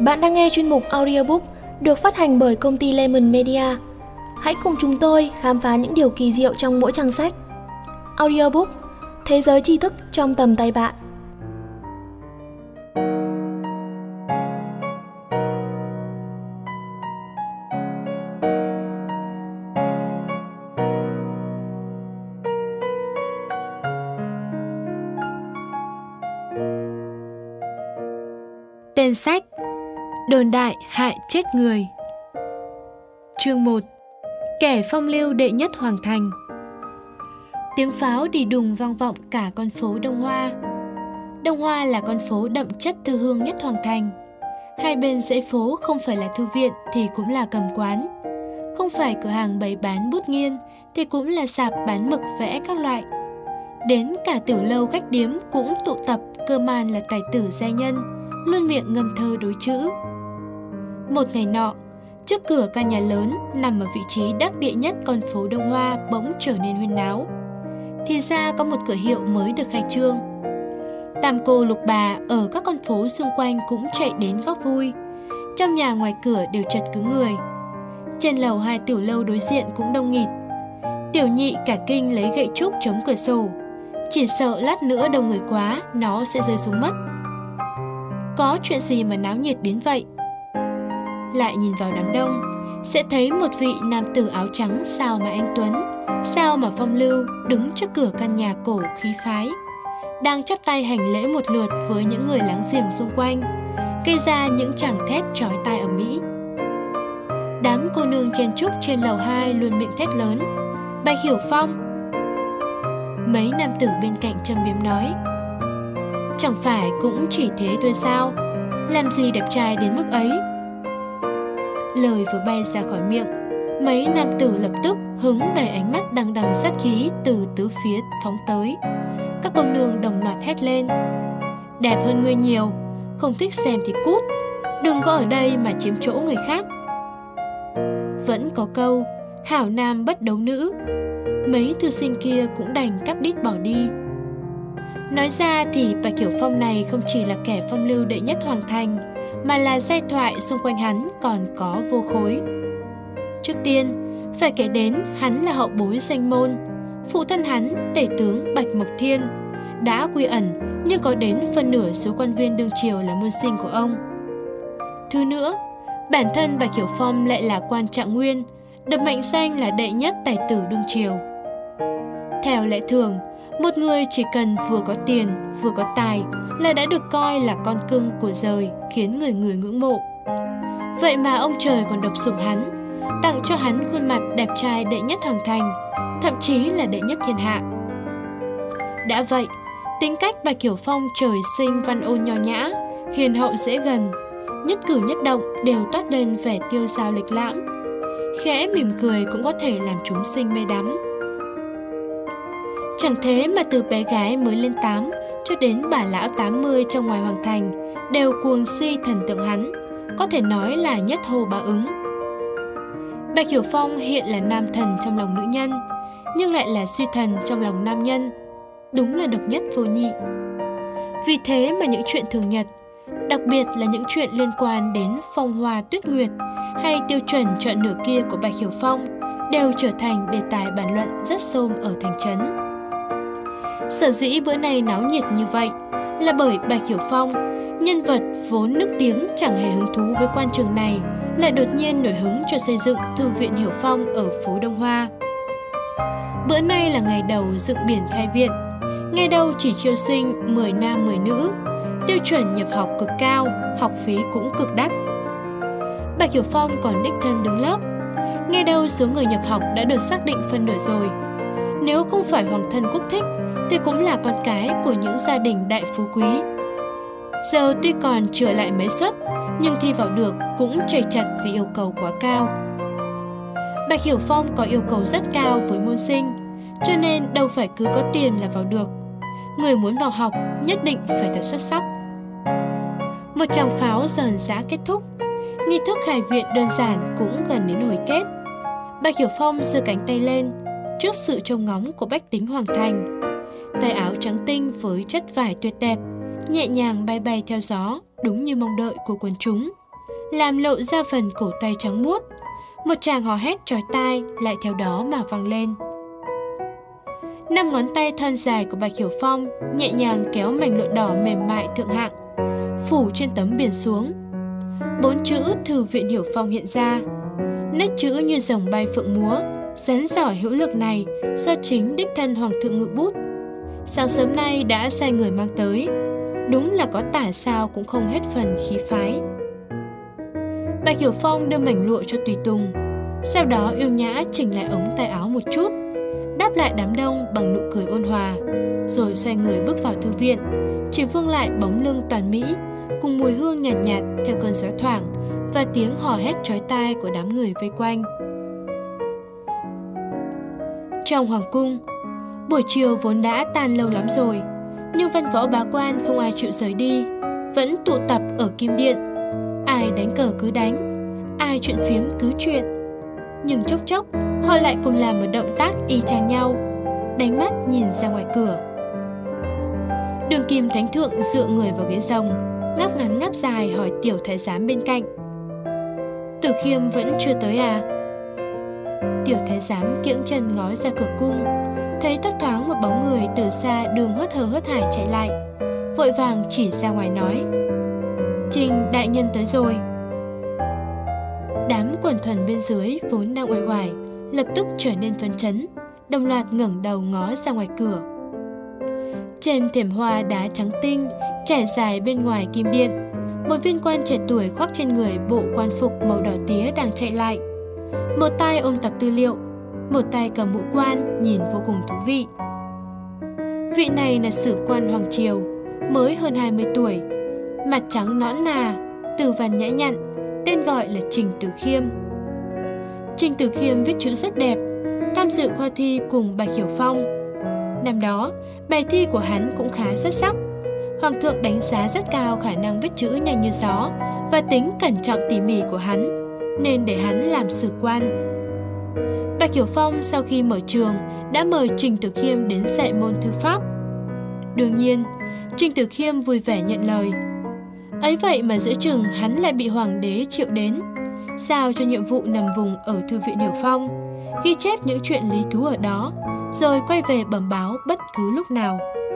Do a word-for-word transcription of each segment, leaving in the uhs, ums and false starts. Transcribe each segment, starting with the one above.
Bạn đang nghe chuyên mục audiobook được phát hành bởi công ty Lemon Media. Hãy cùng chúng tôi khám phá những điều kỳ diệu trong mỗi trang sách. Audiobook, thế giới tri thức trong tầm tay bạn. Tên sách: Đồn đại hại chết người. Chương một: Kẻ phong lưu đệ nhất Hoàng Thành. Tiếng pháo đì đùng vang vọng cả con phố Đông Hoa. Đông Hoa là con phố đậm chất thư hương nhất Hoàng Thành. Hai bên dãy phố không phải là thư viện thì cũng là cầm quán, không phải cửa hàng bày bán bút nghiên thì cũng là sạp bán mực vẽ các loại. Đến cả tiểu lâu khách điếm cũng tụ tập, cơ man là tài tử giai nhân, luôn miệng ngâm thơ đối chữ. Một ngày nọ, trước cửa căn nhà lớn nằm ở vị trí đắc địa nhất con phố Đông Hoa bỗng trở nên huyên náo. Thì ra có một cửa hiệu mới được khai trương. Tam cô lục bà ở các con phố xung quanh cũng chạy đến góp vui. Trong nhà ngoài cửa đều chật cứng người. Trên lầu hai tiểu lâu đối diện cũng đông nghịt. Tiểu nhị cả kinh lấy gậy trúc chống cửa sổ, chỉ sợ lát nữa đông người quá nó sẽ rơi xuống mất. Có chuyện gì mà náo nhiệt đến vậy? Lại nhìn vào đám đông, sẽ thấy một vị nam tử áo trắng sao mà anh tuấn, sao mà phong lưu, đứng trước cửa căn nhà cổ khí phái, đang chắp tay hành lễ một lượt với những người láng giềng xung quanh, gây ra những tràng thét chói tai ầm ĩ. Đám cô nương chen chúc trên lầu hai luôn miệng thét lớn: Bạch Hiểu Phong! Mấy nam tử bên cạnh châm biếm nói: Chẳng phải cũng chỉ thế thôi sao? Làm gì đẹp trai đến mức ấy? Lời vừa bay ra khỏi miệng, mấy nam tử lập tức hứng đầy ánh mắt đằng đằng sát khí từ tứ phía phóng tới. Các cô nương đồng loạt hét lên: Đẹp hơn ngươi nhiều, không thích xem thì cút, đừng có ở đây mà chiếm chỗ người khác. Vẫn có câu hảo nam bất đấu nữ. Mấy thư sinh kia cũng đành cắt đít bỏ đi. Nói ra thì Bạch Hiểu Phong này không chỉ là kẻ phong lưu đệ nhất Hoàng Thành, mà là giai thoại xung quanh hắn còn có vô khối. Trước tiên, phải kể đến hắn là hậu bối danh môn. Phụ thân hắn, tể tướng Bạch Mộc Thiên, đã quy ẩn nhưng có đến phân nửa số quan viên đương triều là môn sinh của ông. Thứ nữa, bản thân Bạch Hiểu Phong lại là quan trạng nguyên, được mệnh danh là đệ nhất tài tử đương triều. Theo lẽ thường, một người chỉ cần vừa có tiền, vừa có tài là đã được coi là con cưng của giời, khiến người người ngưỡng mộ. Vậy mà ông trời còn độc sủng hắn, tặng cho hắn khuôn mặt đẹp trai đệ nhất Hoàng Thành, thậm chí là đệ nhất thiên hạ. Đã vậy, tính cách Bạch Hiểu Phong trời sinh văn ôn nho nhã, hiền hậu dễ gần, nhất cử nhất động đều toát lên vẻ tiêu dao lịch lãm. Khẽ mỉm cười cũng có thể làm chúng sinh mê đắm. Chẳng thế mà từ bé gái mới lên tám cho đến bà lão tám mươi trong ngoài Hoàng Thành đều cuồng si thần tượng hắn, có thể nói là nhất hồ bá ứng. Bạch Hiểu Phong hiện là nam thần trong lòng nữ nhân, nhưng lại là suy thần trong lòng nam nhân, đúng là độc nhất vô nhị. Vì thế mà những chuyện thường nhật, đặc biệt là những chuyện liên quan đến phong hoa tuyết nguyệt hay tiêu chuẩn chọn nửa kia của Bạch Hiểu Phong đều trở thành đề tài bàn luận rất xôm ở thành trấn. Sở dĩ bữa nay náo nhiệt như vậy là bởi Bạch Hiểu Phong, nhân vật vốn nức tiếng chẳng hề hứng thú với quan trường này, lại đột nhiên nổi hứng cho xây dựng Thư viện Hiểu Phong ở phố Đông Hoa. Bữa nay là ngày đầu dựng biển khai viện, ngày đầu chỉ chiêu sinh mười nam mười nữ, tiêu chuẩn nhập học cực cao, học phí cũng cực đắt. Bạch Hiểu Phong còn đích thân đứng lớp, ngày đầu số người nhập học đã được xác định phân nửa rồi. Nếu không phải hoàng thân quốc thích thì cũng là con cái của những gia đình đại phú quý. Giờ tuy còn chừa lại mấy suất, nhưng thi vào được cũng chầy chật vì yêu cầu quá cao. Bạch Hiểu Phong có yêu cầu rất cao với môn sinh, cho nên đâu phải cứ có tiền là vào được. Người muốn vào học nhất định phải thật xuất sắc. Một tràng pháo giòn giã kết thúc, nghi thức khai viện đơn giản cũng gần đến hồi kết. Bạch Hiểu Phong giơ cánh tay lên trước sự trông ngóng của bách tính Hoàng Thành. Tay áo trắng tinh với chất vải tuyệt đẹp, nhẹ nhàng bay bay theo gió, đúng như mong đợi của quần chúng. làm lộ ra phần cổ tay trắng muốt. Một tràng hò hét chói tai lại theo đó mà vang lên. Năm ngón tay thon dài của Bạch Hiểu Phong nhẹ nhàng kéo mảnh lụa đỏ mềm mại thượng hạng, phủ trên tấm biển xuống. Bốn chữ Thư viện Hiểu Phong hiện ra. Nét chữ như rồng bay phượng múa, rắn giỏi hữu lực này do chính đích thân Hoàng thượng ngự bút. Sáng sớm nay đã sai người mang tới. Đúng là có tả sao cũng không hết phần khí phái. Bạch Hiểu Phong đưa mảnh lụa cho tùy tùng, sau đó yêu nhã chỉnh lại ống tay áo một chút, đáp lại đám đông bằng nụ cười ôn hòa, rồi xoay người bước vào thư viện, chỉ vương lại bóng lưng toàn mỹ cùng mùi hương nhạt nhạt theo cơn gió thoảng và tiếng hò hét chói tai của đám người vây quanh. Trong hoàng cung, buổi chiều vốn đã tan lâu lắm rồi, nhưng văn võ bá quan không ai chịu rời đi, vẫn tụ tập ở Kim Điện. Ai đánh cờ cứ đánh, ai chuyện phiếm cứ chuyện. Nhưng chốc chốc họ lại cùng làm một động tác y chang nhau, đánh mắt nhìn ra ngoài cửa. Đường Kim Thánh Thượng dựa người vào ghế rồng, ngáp ngắn ngáp dài hỏi tiểu thái giám bên cạnh: Tử Khiêm vẫn chưa tới à? Tiểu thái giám kiễng chân ngó ra cửa cung, thấy thấp thoáng một bóng người từ xa đường hớt hờ hớt hải chạy lại, vội vàng chỉ ra ngoài nói: Trình đại nhân tới rồi. Đám quần thuần bên dưới vốn đang uể oải lập tức trở nên phấn chấn, đồng loạt ngẩng đầu ngó ra ngoài cửa. Trên thềm hoa đá trắng tinh trải dài bên ngoài Kim Điện, một viên quan trẻ tuổi khoác trên người bộ quan phục màu đỏ tía đang chạy lại. Một tay ôm tập tư liệu, một tay cầm mũ quan, nhìn vô cùng thú vị. Vị này là sử quan hoàng triều, mới hơn hai mươi tuổi, mặt trắng nõn nà, từ văn nhã nhặn, tên gọi là Trình Tử Khiêm. Trình Tử Khiêm viết chữ rất đẹp, tham dự khoa thi cùng Bạch Hiểu Phong. Năm đó, bài thi của hắn cũng khá xuất sắc. Hoàng thượng đánh giá rất cao khả năng viết chữ nhanh như gió và tính cẩn trọng tỉ mỉ của hắn, nên để hắn làm sử quan. Bạch Hiểu Phong sau khi mở trường đã mời Trình Tử Khiêm đến dạy môn thư pháp. Đương nhiên, Trình Tử Khiêm vui vẻ nhận lời. Ấy vậy mà giữa chừng hắn lại bị hoàng đế triệu đến, giao cho nhiệm vụ nằm vùng ở Thư viện Hiểu Phong, ghi chép những chuyện lý thú ở đó, rồi quay về bẩm báo bất cứ lúc nào.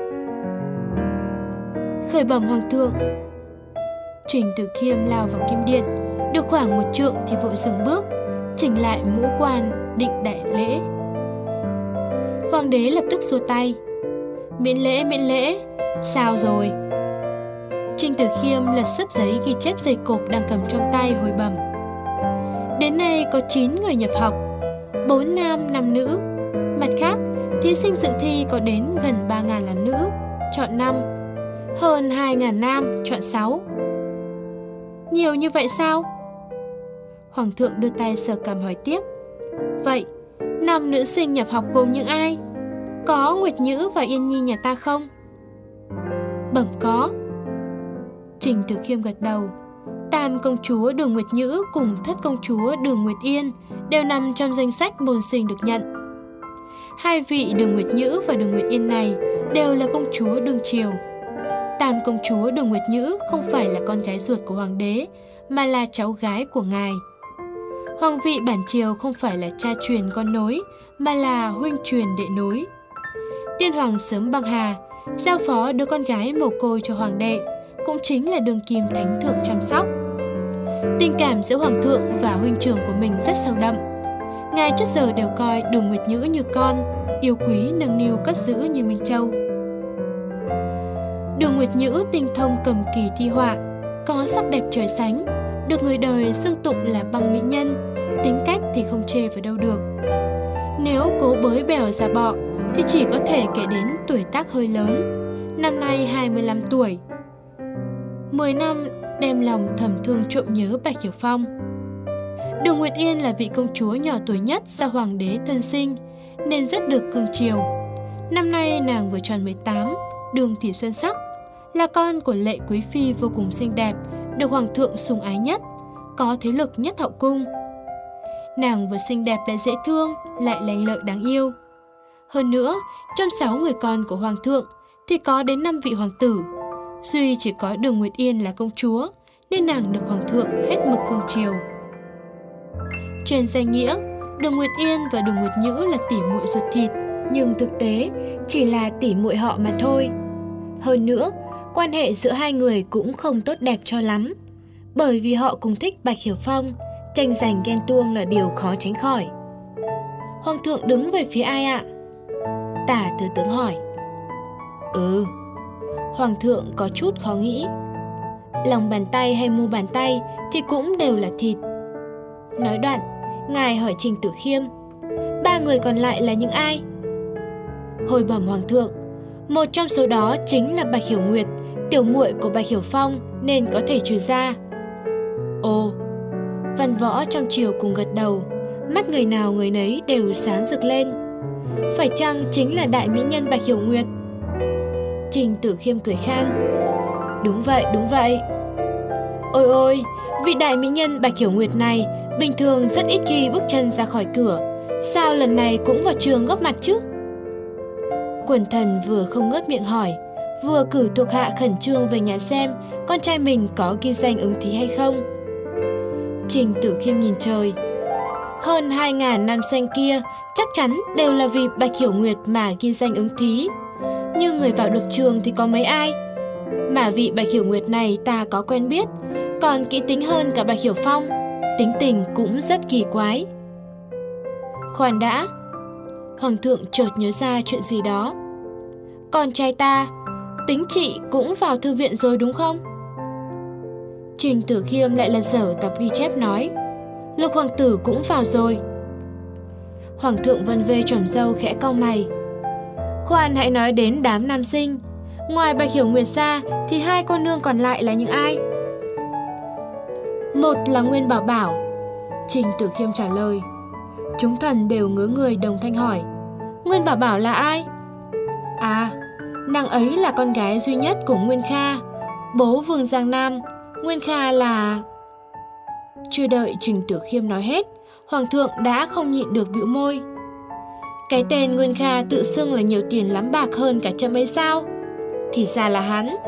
Khởi bẩm hoàng thượng. Trình Tử Khiêm lao vào Kim Điện, được khoảng một trượng thì vội dừng bước, chỉnh lại mũ quan định đại lễ. Hoàng đế lập tức xua tay: Miễn lễ, miễn lễ. Sao rồi? Trình Tử Khiêm lật xấp giấy ghi chép dày cộp đang cầm trong tay hồi bẩm: Đến nay có chín người nhập học, bốn nam, năm nữ. Mặt khác, thí sinh dự thi có đến gần ba nghìn là nữ, chọn năm, hơn hai nghìn nam, chọn sáu. Nhiều như vậy sao? Hoàng thượng đưa tay sờ cằm hỏi tiếp: Vậy, năm nữ sinh nhập học gồm những ai? Có Nguyệt Nhữ và Yên Nhi nhà ta không? Bẩm có. Trình Tử Khiêm gật đầu. Tam công chúa Đường Nguyệt Nhữ cùng thất công chúa Đường Nguyệt Yên đều nằm trong danh sách môn sinh được nhận. Hai vị Đường Nguyệt Nhữ và Đường Nguyệt Yên này đều là công chúa đương triều. Tam công chúa Đường Nguyệt Nhữ không phải là con gái ruột của hoàng đế, mà là cháu gái của ngài. Hoàng vị bản triều không phải là cha truyền con nối, mà là huynh truyền đệ nối. Tiên hoàng sớm băng hà, giao phó đứa con gái mồ côi cho hoàng đệ, cũng chính là Đường Kim Thánh Thượng chăm sóc. Tình cảm giữa hoàng thượng và huynh trưởng của mình rất sâu đậm. Ngài trước giờ đều coi Đường Nguyệt Nhữ như con, yêu quý nâng niu cất giữ như Minh Châu. Đường Nguyệt Nhữ tinh thông cầm kỳ thi họa, có sắc đẹp trời sánh, được người đời xưng tụng là băng mỹ nhân, tính cách thì không chê vào đâu được. Nếu cố bới bèo giả bọ thì chỉ có thể kể đến tuổi tác hơi lớn, năm nay hai mươi lăm tuổi. mười năm đem lòng thầm thương trộm nhớ Bạch Hiểu Phong. Đường Nguyệt Yên là vị công chúa nhỏ tuổi nhất do hoàng đế thân sinh, nên rất được cưng chiều. Năm nay nàng vừa tròn mười tám, đường thì xuân sắc, là con của lệ quý phi vô cùng xinh đẹp, được hoàng thượng sủng ái nhất, có thế lực nhất hậu cung. Nàng vừa xinh đẹp lại dễ thương, lại lanh lợi đáng yêu. Hơn nữa, trong sáu người con của hoàng thượng thì có đến năm vị hoàng tử. Duy chỉ có Đường Nguyệt Yên là công chúa, nên nàng được hoàng thượng hết mực cưng chiều. Trên danh nghĩa, Đường Nguyệt Yên và Đường Nguyệt Nhữ là tỷ muội ruột thịt, nhưng thực tế chỉ là tỷ muội họ mà thôi. Hơn nữa, quan hệ giữa hai người cũng không tốt đẹp cho lắm, bởi vì họ cùng thích Bạch Hiểu Phong, tranh giành ghen tuông là điều khó tránh khỏi. Hoàng thượng đứng về phía ai ạ? Tả Thừa Tướng hỏi. Ừ. Hoàng thượng có chút khó nghĩ. Lòng bàn tay hay mu bàn tay thì cũng đều là thịt. Nói đoạn, ngài hỏi Trình Tử Khiêm, ba người còn lại là những ai? Hồi bẩm hoàng thượng, một trong số đó chính là Bạch Hiểu Nguyệt, tiểu muội của Bạch Hiểu Phong, nên có thể trừ ra. Ồ, văn võ trong triều cùng gật đầu, mắt người nào người nấy đều sáng rực lên. Phải chăng chính là đại mỹ nhân Bạch Hiểu Nguyệt? Trình Tử Khiêm cười khan. Đúng vậy, đúng vậy. Ôi ôi, vị đại mỹ nhân Bạch Hiểu Nguyệt này bình thường rất ít khi bước chân ra khỏi cửa, sao lần này cũng vào trường góp mặt chứ? Quần thần vừa không ngớt miệng hỏi, vừa cử thuộc hạ khẩn trương về nhà xem con trai mình có ghi danh ứng thí hay không. Trình Tử Khiêm nhìn trời. Hơn hai ngàn nam xanh kia chắc chắn đều là vì Bạch Hiểu Nguyệt mà ghi danh ứng thí. Nhưng người vào được trường thì có mấy ai? Mà vị Bạch Hiểu Nguyệt này ta có quen biết, còn kỹ tính hơn cả Bạch Hiểu Phong, tính tình cũng rất kỳ quái. Khoan đã, hoàng thượng chợt nhớ ra chuyện gì đó. Con trai ta, tính chị cũng vào thư viện rồi đúng không? Trình Tử Khiêm lại lật dở tập ghi chép nói, Lục hoàng tử cũng vào rồi. Hoàng thượng vân vê chòm râu khẽ cau mày. Khoan hãy nói đến đám nam sinh, ngoài Bạch Hiểu Nguyệt ra thì hai cô nương còn lại là những ai? Một là Nguyên Bảo Bảo. Trình Tử Khiêm trả lời. Chúng thần đều ngớ người đồng thanh hỏi, Nguyên Bảo Bảo là ai? À, nàng ấy là con gái duy nhất của Nguyên Kha, bố Vương Giang Nam. Nguyên Kha là... Chưa đợi Trình Tử Khiêm nói hết, hoàng thượng đã không nhịn được bĩu môi. Cái tên Nguyên Kha tự xưng là nhiều tiền lắm bạc hơn cả trẫm ấy sao? Thì ra là hắn.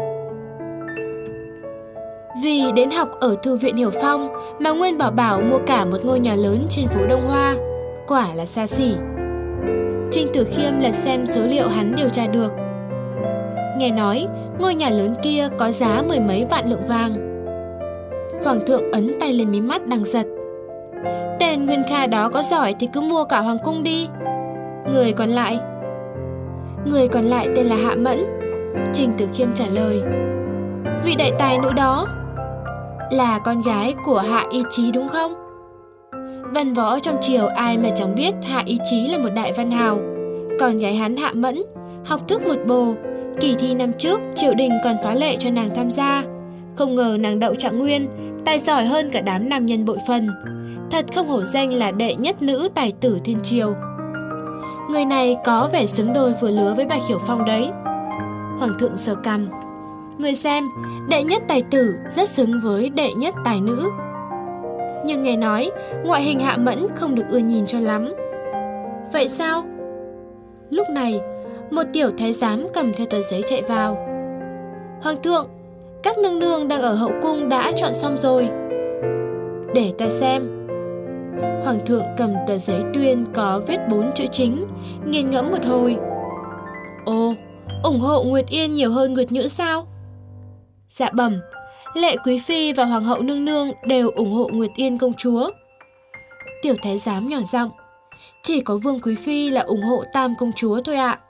Vì đến học ở thư viện Hiểu Phong mà Nguyên Bảo Bảo mua cả một ngôi nhà lớn trên phố Đông Hoa, quả là xa xỉ. Trình Tử Khiêm lật xem số liệu hắn điều tra được. Nghe nói ngôi nhà lớn kia có giá mười mấy vạn lượng vàng. Hoàng thượng ấn tay lên mí mắt đang giật. Tên Nguyên Kha đó có giỏi thì cứ mua cả hoàng cung đi. Người còn lại? Người còn lại tên là Hạ Mẫn. Trình Tử Khiêm trả lời. Vị đại tài nữ đó là con gái của Hạ Y Chí đúng không? Văn võ trong triều ai mà chẳng biết Hạ Y Chí là một đại văn hào. Con gái hắn Hạ Mẫn học thức một bồ, kỳ thi năm trước triều đình còn phá lệ cho nàng tham gia. Không ngờ nàng đậu trạng nguyên, tài giỏi hơn cả đám nam nhân bội phần. Thật không hổ danh là đệ nhất nữ tài tử thiên triều. Người này có vẻ xứng đôi vừa lứa với Bạch Hiểu Phong đấy. Hoàng thượng sờ cằm. Người xem, đệ nhất tài tử rất xứng với đệ nhất tài nữ. Nhưng nghe nói, ngoại hình Hạ Mẫn không được ưa nhìn cho lắm. Vậy sao? Lúc này, một tiểu thái giám cầm theo tờ giấy chạy vào. Hoàng thượng, các nương nương đang ở hậu cung đã chọn xong rồi. Để ta xem. Hoàng thượng cầm tờ giấy tuyên có viết bốn chữ chính, nghiền ngẫm một hồi. Ồ, ủng hộ Nguyệt Yên nhiều hơn Nguyệt Nhữ sao? Dạ bẩm, Lệ Quý Phi và Hoàng hậu nương nương đều ủng hộ Nguyệt Yên công chúa. Tiểu thái giám nhỏ giọng. Chỉ có Vương Quý Phi là ủng hộ Tam công chúa thôi ạ.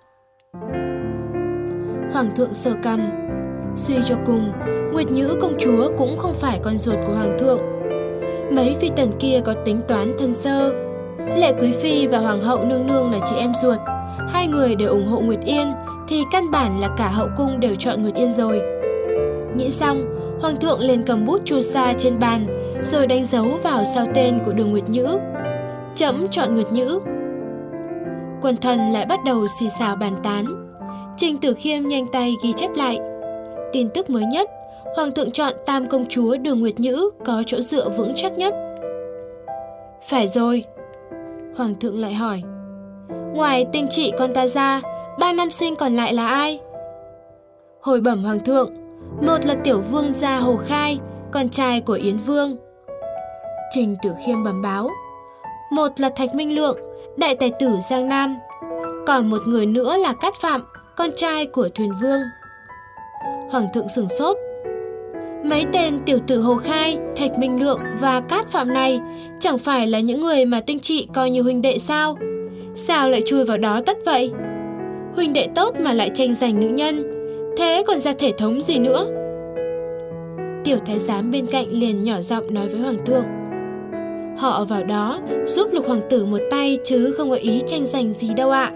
Hoàng thượng sờ cằm. Suy cho cùng, Nguyệt Nhữ công chúa cũng không phải con ruột của Hoàng thượng. Mấy phi tần kia có tính toán thân sơ. Lệ Quý Phi và Hoàng hậu nương nương là chị em ruột. Hai người đều ủng hộ Nguyệt Yên thì căn bản là cả hậu cung đều chọn Nguyệt Yên rồi. Nghĩ xong, Hoàng thượng liền cầm bút chu sa trên bàn, rồi đánh dấu vào sau tên của Đường Nguyệt Nhữ. Trẫm chọn Nguyệt Nhữ. Quần thần lại bắt đầu xì xào bàn tán. Trình Tử Khiêm nhanh tay ghi chép lại. Tin tức mới nhất, Hoàng thượng chọn Tam công chúa Đường Nguyệt Nhữ có chỗ dựa vững chắc nhất. Phải rồi. Hoàng thượng lại hỏi. Ngoài tinh trị con ta ra, ba nam sinh còn lại là ai? Hồi bẩm Hoàng thượng, một là tiểu vương gia Hồ Khai, con trai của Yến Vương. Trình Tử Khiêm bẩm báo, một là Thạch Minh Lượng, đại tài tử Giang Nam, còn một người nữa là Cát Phạm, con trai của Thuyền Vương. Hoàng thượng sửng sốt. Mấy tên tiểu tử Hồ Khai, Thạch Minh Lượng và Cát Phạm này chẳng phải là những người mà Tinh Trị coi như huynh đệ sao? Sao lại chui vào đó tất vậy? Huynh đệ tốt mà lại tranh giành nữ nhân, thế còn ra thể thống gì nữa? Tiểu thái giám bên cạnh liền nhỏ giọng nói với hoàng thượng, họ vào đó giúp Lục hoàng tử một tay chứ không có ý tranh giành gì đâu ạ.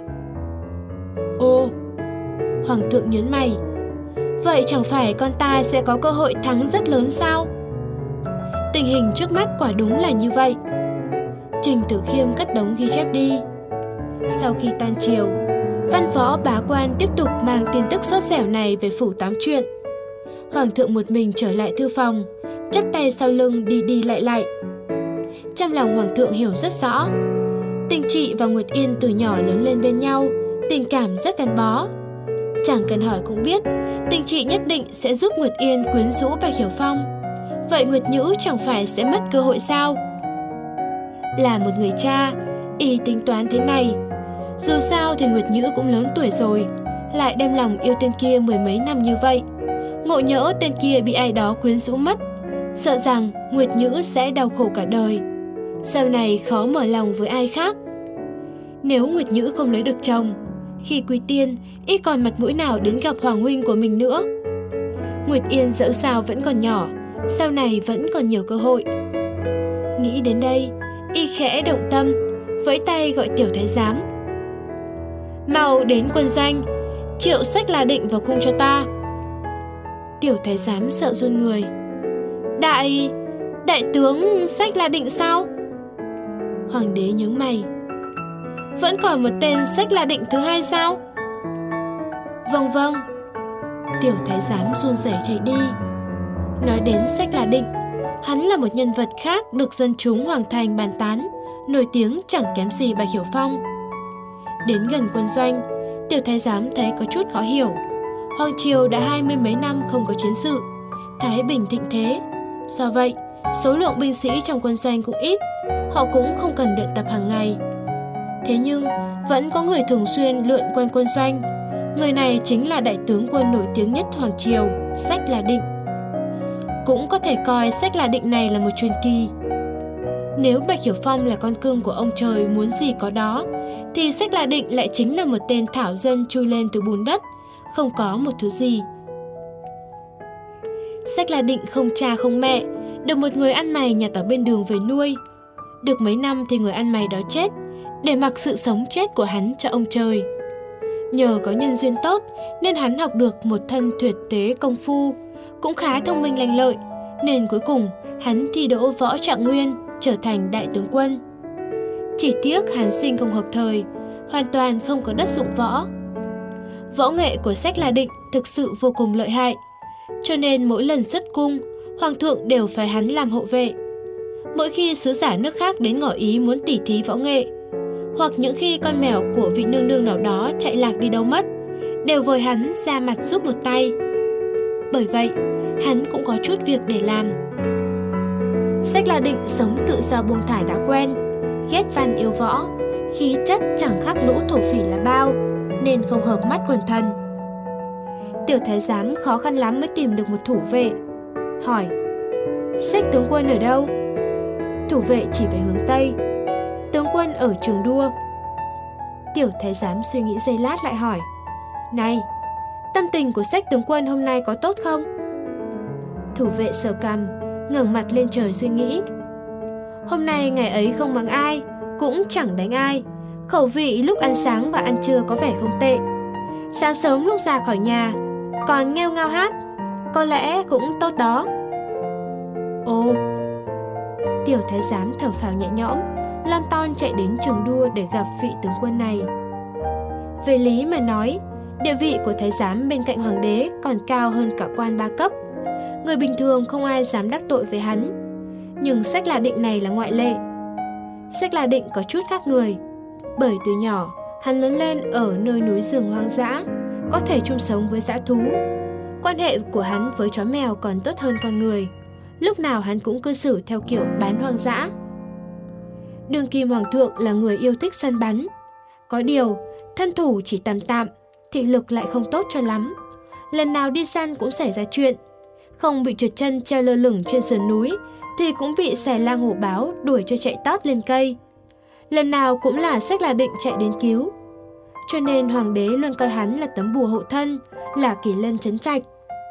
Ô, hoàng thượng nhớn mày. Vậy chẳng phải con ta sẽ có cơ hội thắng rất lớn sao? Tình hình trước mắt quả đúng là như vậy. Trình Tử Khiêm cất đống ghi chép đi. Sau khi tan chiều, văn võ bá quan tiếp tục mang tin tức sốt dẻo này về phủ tám chuyện. Hoàng thượng một mình trở lại thư phòng, chắp tay sau lưng đi đi lại lại. Trong lòng hoàng thượng hiểu rất rõ, Tinh Trị và Nguyệt Yên từ nhỏ lớn lên bên nhau, tình cảm rất gắn bó. Chẳng cần hỏi cũng biết, Tinh Trị nhất định sẽ giúp Nguyệt Yên quyến rũ Bạch Hiểu Phong. Vậy Nguyệt Nhữ chẳng phải sẽ mất cơ hội sao? Là một người cha, y tính toán thế này. Dù sao thì Nguyệt Nhữ cũng lớn tuổi rồi, lại đem lòng yêu tên kia mười mấy năm như vậy. Ngộ nhỡ tên kia bị ai đó quyến rũ mất, sợ rằng Nguyệt Nhữ sẽ đau khổ cả đời, sau này khó mở lòng với ai khác. Nếu Nguyệt Nhữ không lấy được chồng, khi quy tiên, y còn mặt mũi nào đến gặp hoàng huynh của mình nữa? Nguyệt Yên dẫu sao vẫn còn nhỏ, sau này vẫn còn nhiều cơ hội. Nghĩ đến đây, y khẽ động tâm, vẫy tay gọi tiểu thái giám. Mau đến quân doanh, triệu Sách La Định vào cung cho ta. Tiểu thái giám sợ run người. Đại... đại tướng Sách La Định sao? Hoàng đế nhướng mày. Vẫn còn một tên Sách La Định thứ hai sao? Vâng vâng. Tiểu thái giám run rẩy chạy đi. Nói đến Sách La Định, hắn là một nhân vật khác được dân chúng Hoàng Thành bàn tán, nổi tiếng chẳng kém gì Bạch Hiểu Phong. Đến gần quân doanh, tiểu thái giám thấy có chút khó hiểu. Hoàng triều đã hai mươi mấy năm không có chiến sự, thái bình thịnh thế. Do vậy, số lượng binh sĩ trong quân doanh cũng ít, họ cũng không cần luyện tập hàng ngày. Thế nhưng, vẫn có người thường xuyên lượn quanh quân doanh. Người này chính là đại tướng quân nổi tiếng nhất Hoàng triều, Sách La Định. Cũng có thể coi Sách La Định này là một truyền kỳ. Nếu Bạch Hiểu Phong là con cưng của ông trời muốn gì có đó, thì Sách La Định lại chính là một tên thảo dân chui lên từ bùn đất, không có một thứ gì. Sách La Định không cha không mẹ, được một người ăn mày nhặt ở bên đường về nuôi. Được mấy năm thì người ăn mày đó chết, để mặc sự sống chết của hắn cho ông trời. Nhờ có nhân duyên tốt nên hắn học được một thân tuyệt tế công phu, cũng khá thông minh lanh lợi, nên cuối cùng hắn thi đỗ võ trạng nguyên, trở thành đại tướng quân. Chỉ tiếc hắn sinh không hợp thời, hoàn toàn không có đất dụng võ. Võ nghệ của Sách La Định thực sự vô cùng lợi hại, cho nên mỗi lần xuất cung, hoàng thượng đều phải hắn làm hộ vệ. Mỗi khi sứ giả nước khác đến ngỏ ý muốn tỉ thí võ nghệ, hoặc những khi con mèo của vị nương nương nào đó chạy lạc đi đâu mất, đều vời hắn ra mặt giúp một tay. Bởi vậy, hắn cũng có chút việc để làm. Sách La Định sống tự do buông thả đã quen, ghét văn yêu võ, khí chất chẳng khác lũ thổ phỉ là bao, nên không hợp mắt quần thần. Tiểu thái giám khó khăn lắm mới tìm được một thủ vệ, hỏi: Sách tướng quân ở đâu? Thủ vệ chỉ về hướng Tây. Tướng quân ở trường đua. Tiểu thái giám suy nghĩ giây lát lại hỏi: Này, tâm tình của Sách tướng quân hôm nay có tốt không? Thủ vệ sờ cằm, ngẩng mặt lên trời suy nghĩ. Hôm nay ngày ấy không mắng ai, cũng chẳng đánh ai. Khẩu vị lúc ăn sáng và ăn trưa có vẻ không tệ. Sáng sớm lúc ra khỏi nhà còn nghêu ngao hát, có lẽ cũng tốt đó. Ồ. Tiểu thái giám thở phào nhẹ nhõm, lon ton chạy đến trường đua để gặp vị tướng quân này. Về lý mà nói, địa vị của thái giám bên cạnh hoàng đế còn cao hơn cả quan ba cấp. Người bình thường không ai dám đắc tội với hắn. Nhưng Sách La Định này là ngoại lệ. Sách La Định có chút khác người, bởi từ nhỏ hắn lớn lên ở nơi núi rừng hoang dã, có thể chung sống với dã thú. Quan hệ của hắn với chó mèo còn tốt hơn con người, lúc nào hắn cũng cư xử theo kiểu bán hoang dã. Đương kim hoàng thượng là người yêu thích săn bắn. Có điều, thân thủ chỉ tạm tạm, thị lực lại không tốt cho lắm. Lần nào đi săn cũng xảy ra chuyện. Không bị trượt chân treo lơ lửng trên sườn núi, thì cũng bị xài lang hổ báo đuổi cho chạy tót lên cây. Lần nào cũng là Xách La Định chạy đến cứu. Cho nên hoàng đế luôn coi hắn là tấm bùa hộ thân, là kỳ lân trấn trạch.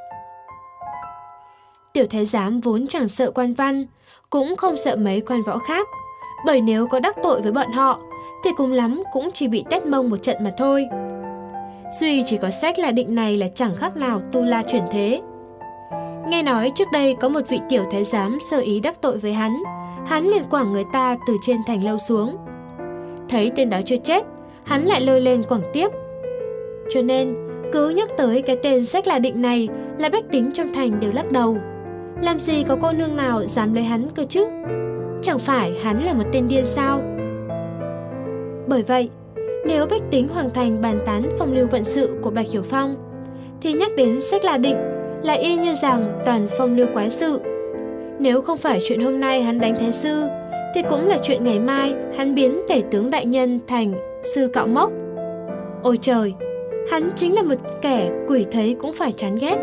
Tiểu thái giám vốn chẳng sợ quan văn, cũng không sợ mấy quan võ khác, bởi nếu có đắc tội với bọn họ thì cùng lắm cũng chỉ bị tét mông một trận mà thôi. Duy chỉ có Xách La Định này là chẳng khác nào tu la chuyển thế. Nghe nói trước đây có một vị tiểu thái giám sơ ý đắc tội với hắn, hắn liền quẳng người ta từ trên thành lâu xuống. Thấy tên đó chưa chết, hắn lại lôi lên quẳng tiếp. Cho nên cứ nhắc tới cái tên Xách La Định này là bách tính trong thành đều lắc đầu. Làm gì có cô nương nào dám lấy hắn cơ chứ? Chẳng phải hắn là một tên điên sao? Bởi vậy, nếu bách tính hoàng thành bàn tán phong lưu vận sự của Bạch Hiểu Phong, thì nhắc đến Xách La Định lại y như rằng toàn phong lưu quái sự. Nếu không phải chuyện hôm nay hắn đánh thái sư, thì cũng là chuyện ngày mai hắn biến tể tướng đại nhân thành sư cạo mốc. Ôi trời, hắn chính là một kẻ quỷ thấy cũng phải chán ghét.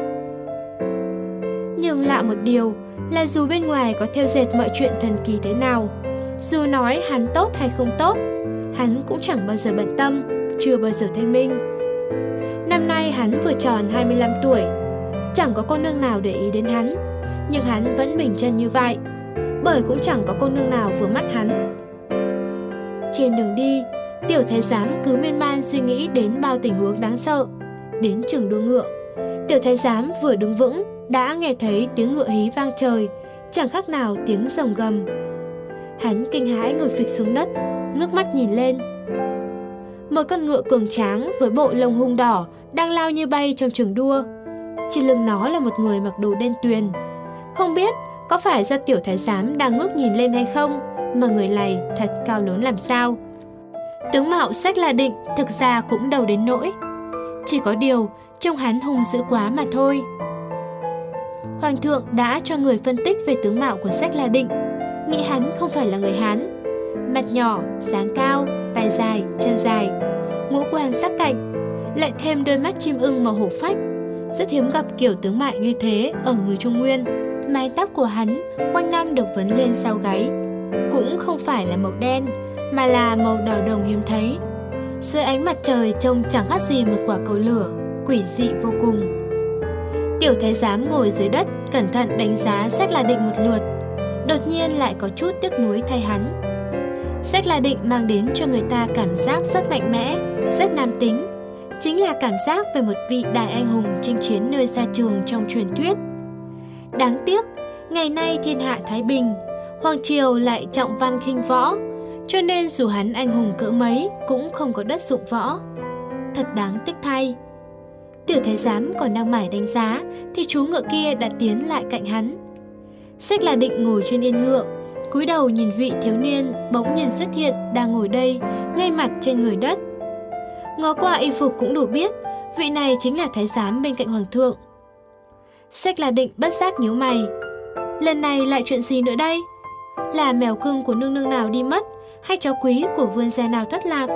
Nhưng lạ một điều là dù bên ngoài có thêu dệt mọi chuyện thần kỳ thế nào, dù nói hắn tốt hay không tốt, hắn cũng chẳng bao giờ bận tâm, chưa bao giờ thanh minh. Năm nay hắn vừa tròn hai mươi lăm tuổi, chẳng có cô nương nào để ý đến hắn, nhưng hắn vẫn bình chân như vậy, bởi cũng chẳng có cô nương nào vừa mắt hắn. Trên đường đi, tiểu thái giám cứ miên man suy nghĩ đến bao tình huống đáng sợ. Đến trường đua ngựa, tiểu thái giám vừa đứng vững đã nghe thấy tiếng ngựa hí vang trời, chẳng khác nào tiếng rồng gầm. Hắn kinh hãi ngồi phịch xuống đất, ngước mắt nhìn lên. Một con ngựa cường tráng với bộ lông hung đỏ đang lao như bay trong trường đua. Trên lưng nó là một người mặc đồ đen tuyền. Không biết có phải do tiểu thái giám đang ngước nhìn lên hay không, mà người này thật cao lớn làm sao. Tướng mạo Xách La Định thực ra cũng đầu đến nỗi, chỉ có điều trông hắn hung dữ quá mà thôi. Hoàng thượng đã cho người phân tích về tướng mạo của Xách La Định, nghĩ hắn không phải là người Hán. Mặt nhỏ, dáng cao, tay dài, chân dài, ngũ quan sắc cạnh, lại thêm đôi mắt chim ưng màu hổ phách. Rất hiếm gặp kiểu tướng mạo như thế ở người Trung Nguyên. Mái tóc của hắn quanh năm được vấn lên sau gáy, cũng không phải là màu đen mà là màu đỏ đồng hiếm thấy. Dưới ánh mặt trời trông chẳng khác gì một quả cầu lửa, quỷ dị vô cùng. Tiểu thái giám ngồi dưới đất cẩn thận đánh giá Xách La Định một lượt, đột nhiên lại có chút tiếc nuối thay hắn. Xách La Định mang đến cho người ta cảm giác rất mạnh mẽ, rất nam tính, chính là cảm giác về một vị đại anh hùng chinh chiến nơi xa trường trong truyền thuyết. Đáng tiếc, ngày nay thiên hạ thái bình, hoàng triều lại trọng văn khinh võ, cho nên dù hắn anh hùng cỡ mấy cũng không có đất dụng võ. Thật đáng tiếc thay. Tiểu thái giám còn đang mải đánh giá thì chú ngựa kia đã tiến lại cạnh hắn. Xách La Định ngồi trên yên ngựa, cúi đầu nhìn vị thiếu niên bỗng nhiên xuất hiện đang ngồi đây, ngay mặt trên người đất. Ngó qua y phục cũng đủ biết vị này chính là thái giám bên cạnh hoàng thượng. Xách La Định bất giác nhíu mày. Lần này lại chuyện gì nữa đây? Là mèo cưng của nương nương nào đi mất, hay chó quý của vườn gia nào thất lạc?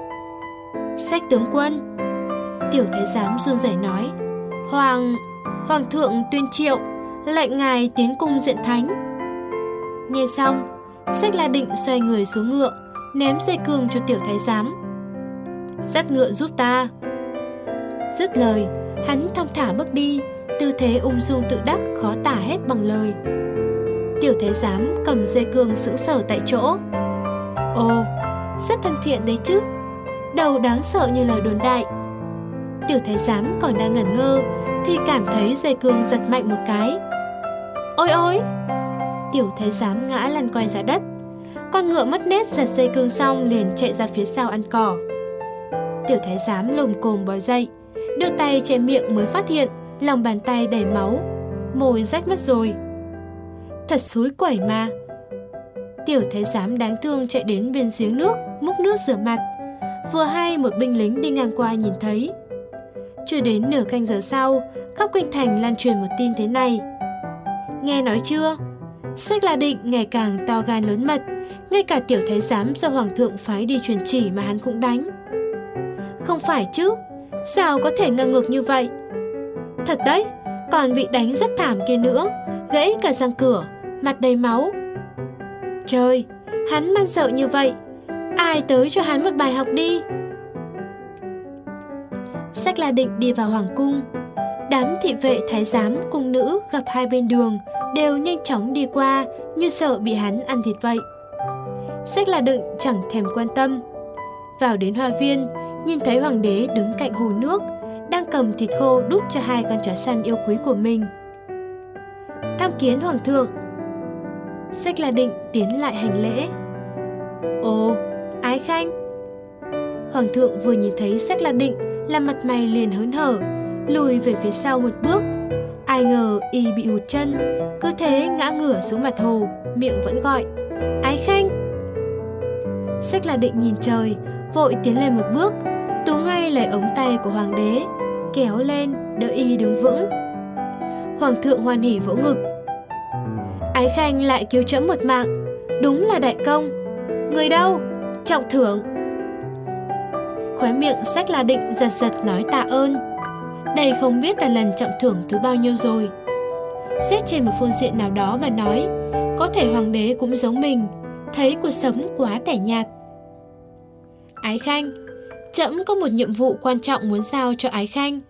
Xách tướng quân, tiểu thái giám run rẩy nói, Hoàng... Hoàng thượng tuyên triệu, lệnh ngài tiến cung diện thánh. Nghe xong, Xách La Định xoay người xuống ngựa, ném dây cương cho tiểu thái giám. Dắt ngựa giúp ta. Dứt lời, hắn thong thả bước đi, tư thế ung dung tự đắc khó tả hết bằng lời. Tiểu thái giám cầm dây cương sững sờ tại chỗ. Ồ, rất thân thiện đấy chứ, đâu đáng sợ như lời đồn đại. Tiểu thái giám còn đang ngẩn ngơ thì cảm thấy dây cương giật mạnh một cái. Ôi ôi! Tiểu thái giám ngã lăn quay ra đất. Con ngựa mất nét giật dây cương xong liền chạy ra phía sau ăn cỏ. Tiểu thái giám lồm cồm bò dậy, đưa tay che miệng mới phát hiện lòng bàn tay đầy máu, môi rách mất rồi. Thật xúi quẩy mà. Tiểu thái giám đáng thương chạy đến bên giếng nước, múc nước rửa mặt. Vừa hay một binh lính đi ngang qua nhìn thấy. Chưa đến nửa canh giờ sau, khắp kinh thành lan truyền một tin thế này. Nghe nói chưa? Sách La Định ngày càng to gan lớn mật, ngay cả tiểu thái giám do hoàng thượng phái đi truyền chỉ mà hắn cũng đánh. Không phải chứ, sao có thể ngang ngược như vậy? Thật đấy, còn bị đánh rất thảm kia nữa, gãy cả răng cửa, mặt đầy máu. Trời, hắn man sợ như vậy, ai tới cho hắn một bài học đi. Sách La Định đi vào hoàng cung. Đám thị vệ thái giám cung nữ gặp hai bên đường đều nhanh chóng đi qua như sợ bị hắn ăn thịt vậy. Sách La Định chẳng thèm quan tâm. Vào đến hoa viên, nhìn thấy hoàng đế đứng cạnh hồ nước, đang cầm thịt khô đút cho hai con chó săn yêu quý của mình. Tham kiến hoàng thượng. Sách La Định tiến lại hành lễ. Ồ, Ái Khanh. Hoàng thượng vừa nhìn thấy Sách La Định là mặt mày liền hớn hở, lùi về phía sau một bước. Ai ngờ y bị hụt chân, cứ thế ngã ngửa xuống mặt hồ, miệng vẫn gọi Ái Khanh. Sách La Định nhìn trời, vội tiến lên một bước, túm ngay lấy ống tay của hoàng đế, kéo lên đỡ y đứng vững. Hoàng thượng hoan hỉ vỗ ngực. Ái Khanh lại cứu trẫm một mạng, đúng là đại công. Người đâu? Trọng thưởng. Khóe miệng Sách La Định giật giật nói tạ ơn. Đây không biết là lần trọng thưởng thứ bao nhiêu rồi. Xét trên một phương diện nào đó mà nói, có thể hoàng đế cũng giống mình, thấy cuộc sống quá tẻ nhạt. Ái Khanh, trẫm có một nhiệm vụ quan trọng muốn giao cho Ái Khanh.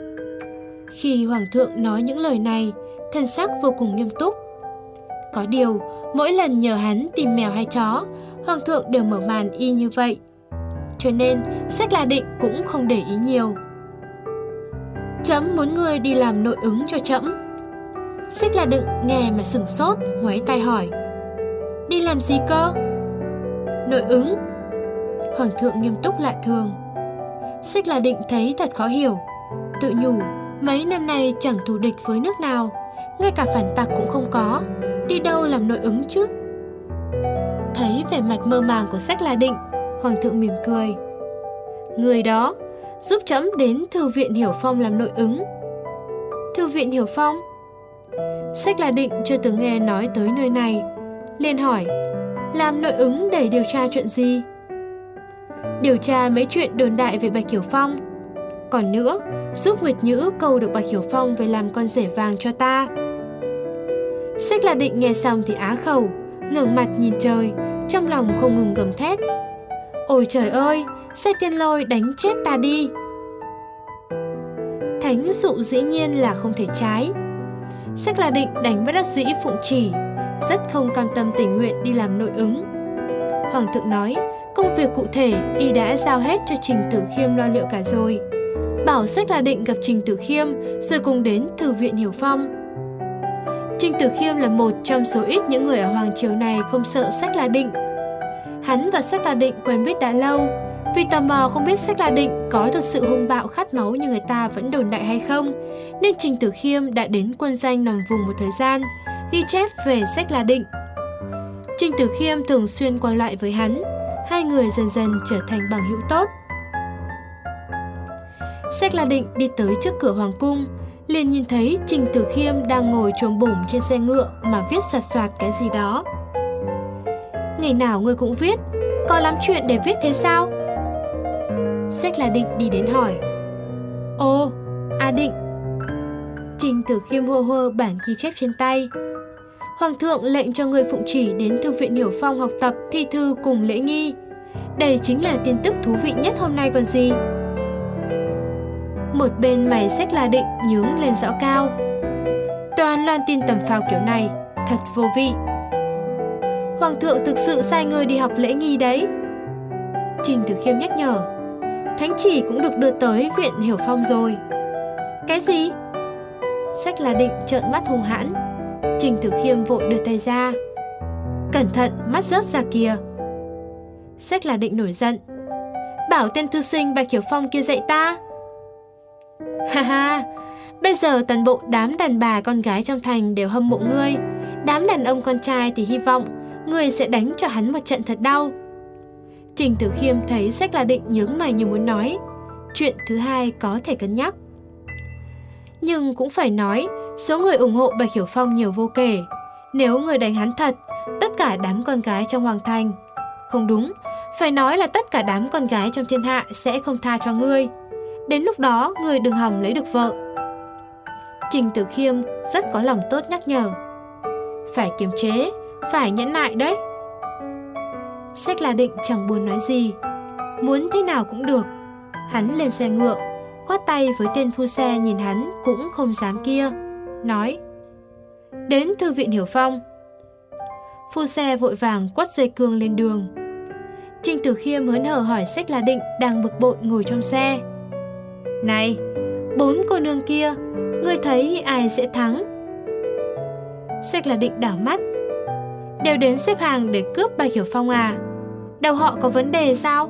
Khi hoàng thượng nói những lời này, thần sắc vô cùng nghiêm túc. Có điều, mỗi lần nhờ hắn tìm mèo hay chó, hoàng thượng đều mở màn y như vậy. Cho nên, Sách La Định cũng không để ý nhiều. Trẫm muốn ngươi đi làm nội ứng cho trẫm. Sách La Định nghe mà sửng sốt, ngoáy tay hỏi. Đi làm gì cơ? Nội ứng. Hoàng thượng nghiêm túc lạ thường. Sách La Định thấy thật khó hiểu, tự nhủ mấy năm nay chẳng thù địch với nước nào, ngay cả phản tặc cũng không có, đi đâu làm nội ứng chứ? Thấy vẻ mặt mơ màng của Sách La Định, hoàng thượng mỉm cười. Người đó giúp trẫm đến Thư viện Hiểu Phong làm nội ứng. Thư viện Hiểu Phong? Sách La Định chưa từng nghe nói tới nơi này, liền hỏi, làm nội ứng để điều tra chuyện gì? Điều tra mấy chuyện đồn đại về Bạch Hiểu Phong. Còn nữa, giúp Nguyệt Nhữ câu được Bạch Hiểu Phong về làm con rể vàng cho ta. Sách La Định nghe xong thì á khẩu, ngẩng mặt nhìn trời, trong lòng không ngừng gầm thét. Ôi trời ơi, Sách Thiên Lôi đánh chết ta đi. Thánh dụ dĩ nhiên là không thể trái. Sách La Định đánh bất đắc dĩ phụng chỉ, rất không cam tâm tình nguyện đi làm nội ứng. Hoàng thượng nói, công việc cụ thể y đã giao hết cho Trình Tử Khiêm lo liệu cả rồi. Bảo Sách La Định gặp Trình Tử Khiêm rồi cùng đến Thư viện Hiểu Phong. Trình Tử Khiêm là một trong số ít những người ở Hoàng Triều này không sợ Sách La Định. Hắn và Sách La Định quen biết đã lâu, vì tò mò không biết Sách La Định có thực sự hung bạo khát máu như người ta vẫn đồn đại hay không, nên Trình Tử Khiêm đã đến quân doanh nằm vùng một thời gian, ghi chép về Sách La Định. Trình Tử Khiêm thường xuyên qua lại với hắn, hai người dần dần trở thành bằng hữu tốt. Sách La Định đi tới trước cửa hoàng cung, liền nhìn thấy Trình Tử Khiêm đang ngồi chồm bổm trên xe ngựa mà viết soạt soạt cái gì đó. Ngày nào ngươi cũng viết, có lắm chuyện để viết thế sao? Sách La Định đi đến hỏi. Ồ, A Định. Trình Tử Khiêm hô hô bản ghi chép trên tay. Hoàng thượng lệnh cho người phụng chỉ đến Thư viện Hiểu Phong học tập thi thư cùng lễ nghi. Đây chính là tin tức thú vị nhất hôm nay còn gì. Một bên mày Sách La Định nhướng lên rõ cao. Toàn loan tin tầm phào kiểu này, thật vô vị. Hoàng thượng thực sự sai người đi học lễ nghi đấy. Trình Tử Khiêm nhắc nhở. Thánh chỉ cũng được đưa tới viện Hiểu Phong rồi. Cái gì? Sách La Định trợn mắt hung hãn. Trình Tử Khiêm vội đưa tay ra. Cẩn thận, mắt rớt ra kìa. Sách La Định nổi giận. Bảo tên thư sinh Bạch Hiểu Phong kia dạy ta. Ha ha, bây giờ toàn bộ đám đàn bà con gái trong thành đều hâm mộ ngươi. Đám đàn ông con trai thì hy vọng ngươi sẽ đánh cho hắn một trận thật đau. Trình Tử Khiêm thấy Sách La Định nhướng mày như muốn nói, chuyện thứ hai có thể cân nhắc. Nhưng cũng phải nói, Số người ủng hộ Bạch Hiểu Phong nhiều vô kể. Nếu người đánh hắn thật, tất cả đám con gái trong hoàng thành, không đúng, phải nói là tất cả đám con gái trong thiên hạ sẽ không tha cho ngươi. Đến lúc đó, ngươi đừng hòng lấy được vợ. Trình Tử Khiêm rất có lòng tốt nhắc nhở. Phải kiềm chế, phải nhẫn nại đấy. Xách La Định chẳng buồn nói gì. Muốn thế nào cũng được. Hắn lên xe ngựa, khoát tay với tên phu xe nhìn hắn cũng không dám kia, nói: Đến thư viện Hiểu Phong. Phu xe vội vàng quất dây cương lên đường. Trình Tử Khiêm hớn hở hỏi Xách La Định đang bực bội ngồi trong xe: Này, bốn cô nương kia, ngươi thấy ai sẽ thắng? Xách La Định đảo mắt: Đều đến xếp hàng để cướp Bạch Hiểu Phong à? Đầu họ có vấn đề sao?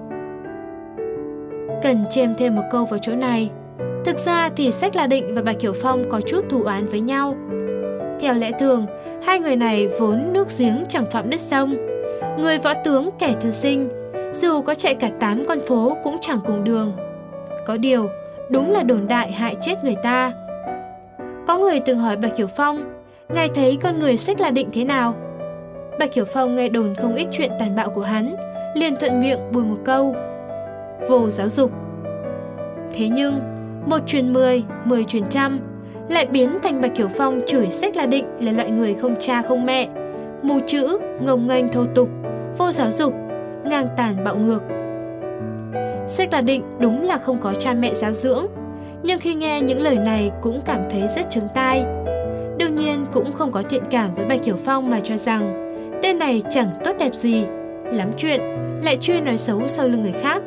Cần chêm thêm một câu vào chỗ này. Thực ra thì Xách La Định và Bạch Hiểu Phong có chút thù oán với nhau. Theo lẽ thường, hai người này vốn nước giếng chẳng phạm nước sông. Người võ tướng kẻ thư sinh, dù có chạy cả tám con phố cũng chẳng cùng đường. Có điều, đúng là đồn đại hại chết người ta. Có người từng hỏi Bạch Hiểu Phong, ngài thấy con người Xách La Định thế nào? Bạch Hiểu Phong nghe đồn không ít chuyện tàn bạo của hắn, liền thuận miệng bùi một câu: Vô giáo dục. Thế nhưng, một truyền mười, mười truyền trăm, lại biến thành Bạch Hiểu Phong chửi Xách La Định là loại người không cha không mẹ, mù chữ, ngông nghênh thô tục, vô giáo dục, ngang tàn bạo ngược. Xách La Định đúng là không có cha mẹ giáo dưỡng, nhưng khi nghe những lời này cũng cảm thấy rất chướng tai. Đương nhiên cũng không có thiện cảm với Bạch Hiểu Phong mà cho rằng tên này chẳng tốt đẹp gì, lắm chuyện, lại chuyên nói xấu sau lưng người khác.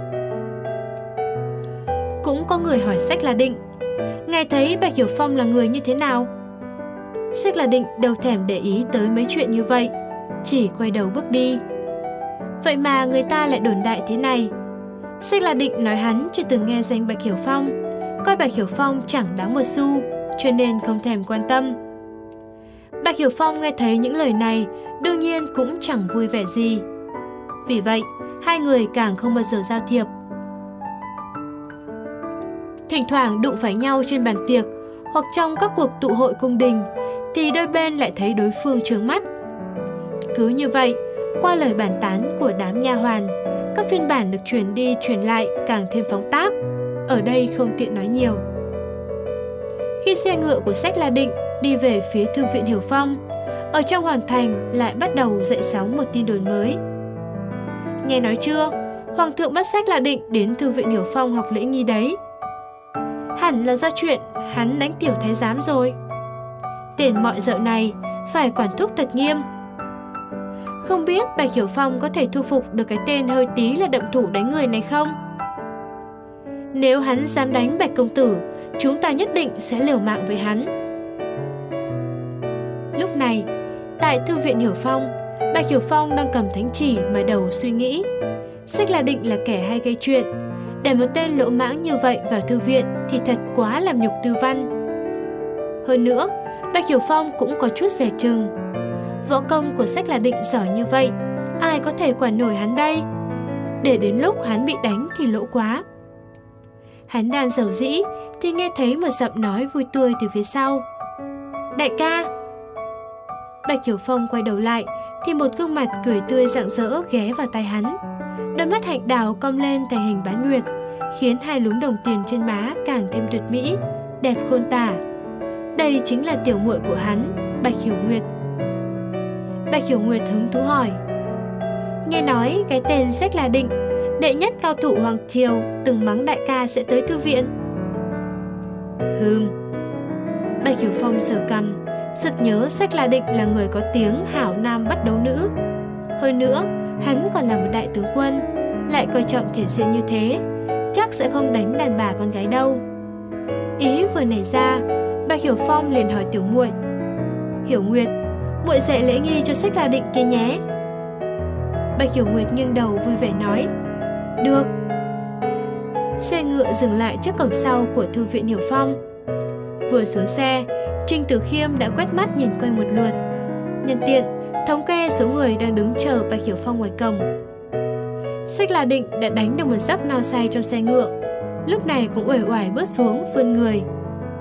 Cũng có người hỏi Xách La Định, ngài thấy Bạch Hiểu Phong là người như thế nào? Xách La Định đâu thèm để ý tới mấy chuyện như vậy, chỉ quay đầu bước đi. Vậy mà người ta lại đồn đại thế này. Xách La Định nói hắn chưa từng nghe danh Bạch Hiểu Phong, coi Bạch Hiểu Phong chẳng đáng một xu, cho nên không thèm quan tâm. Bạch Hiểu Phong nghe thấy những lời này, đương nhiên cũng chẳng vui vẻ gì. Vì vậy, hai người càng không bao giờ giao thiệp. Thỉnh thoảng đụng phải nhau trên bàn tiệc hoặc trong các cuộc tụ hội cung đình, thì đôi bên lại thấy đối phương trướng mắt. Cứ như vậy, qua lời bàn tán của đám nha hoàn, các phiên bản được truyền đi truyền lại càng thêm phóng tác. Ở đây không tiện nói nhiều. Khi xe ngựa của Xách La Định đi về phía thư viện Hiểu Phong, ở trong hoàng thành lại bắt đầu dậy sóng một tin đồn mới. Nghe nói chưa, hoàng thượng bắt Xách La Định đến thư viện Hiểu Phong học lễ nghi đấy. Hẳn là do chuyện hắn đánh tiểu thái giám rồi. Tên mọi dợ này phải quản thúc thật nghiêm. Không biết Bạch Hiểu Phong có thể thu phục được cái tên hơi tí là động thủ đánh người này không? Nếu hắn dám đánh Bạch công tử, chúng ta nhất định sẽ liều mạng với hắn. Lúc này, tại thư viện Hiểu Phong, Bạch Hiểu Phong đang cầm thánh chỉ mà đầu suy nghĩ. Xách La Định là kẻ hay gây chuyện, để một tên lỗ mãng như vậy vào thư viện thì thật quá làm nhục Tư Văn. Hơn nữa, Bạch Hiểu Phong cũng có chút dè chừng. Võ công của Xách La Định giỏi như vậy, ai có thể quản nổi hắn đây? Để đến lúc hắn bị đánh thì lỗ quá. Hắn đang giàu dĩ thì nghe thấy một giọng nói vui tươi từ phía sau. Đại ca! Bạch Hiểu Phong quay đầu lại thì một gương mặt cười tươi rạng rỡ ghé vào tai hắn. Đôi mắt hạnh đào cong lên thành hình bán nguyệt, khiến hai lúm đồng tiền trên má càng thêm tuyệt mỹ, đẹp khôn tả. Đây chính là tiểu muội của hắn, Bạch Hiểu Nguyệt. Bạch Hiểu Nguyệt hứng thú hỏi: Nghe nói cái tên Xách La Định, đệ nhất cao thủ hoàng triều, từng mắng đại ca sẽ tới thư viện. Hừm. Bạch Hiểu Phong sờ cằm, sực nhớ Xách La Định là người có tiếng hảo nam bắt đấu nữ. Hơn nữa, hắn còn là một đại tướng quân, lại coi trọng thể diện như thế, chắc sẽ không đánh đàn bà con gái đâu. Ý vừa nảy ra, Bạch Hiểu Phong liền hỏi tiểu muội: Hiểu Nguyệt, muội dạy lễ nghi cho Xách La Định kia nhé. Bạch Hiểu Nguyệt nghiêng đầu vui vẻ nói: Được. Xe ngựa dừng lại trước cổng sau của thư viện Hiểu Phong. Vừa xuống xe, Trình Tử Khiêm đã quét mắt nhìn quanh một lượt, nhân tiện thống kê số người đang đứng chờ Bạch Hiểu Phong ngoài cổng. Xách La Định đã đánh được một giấc no say trong xe ngựa, lúc này cũng uể oải bước xuống vươn người.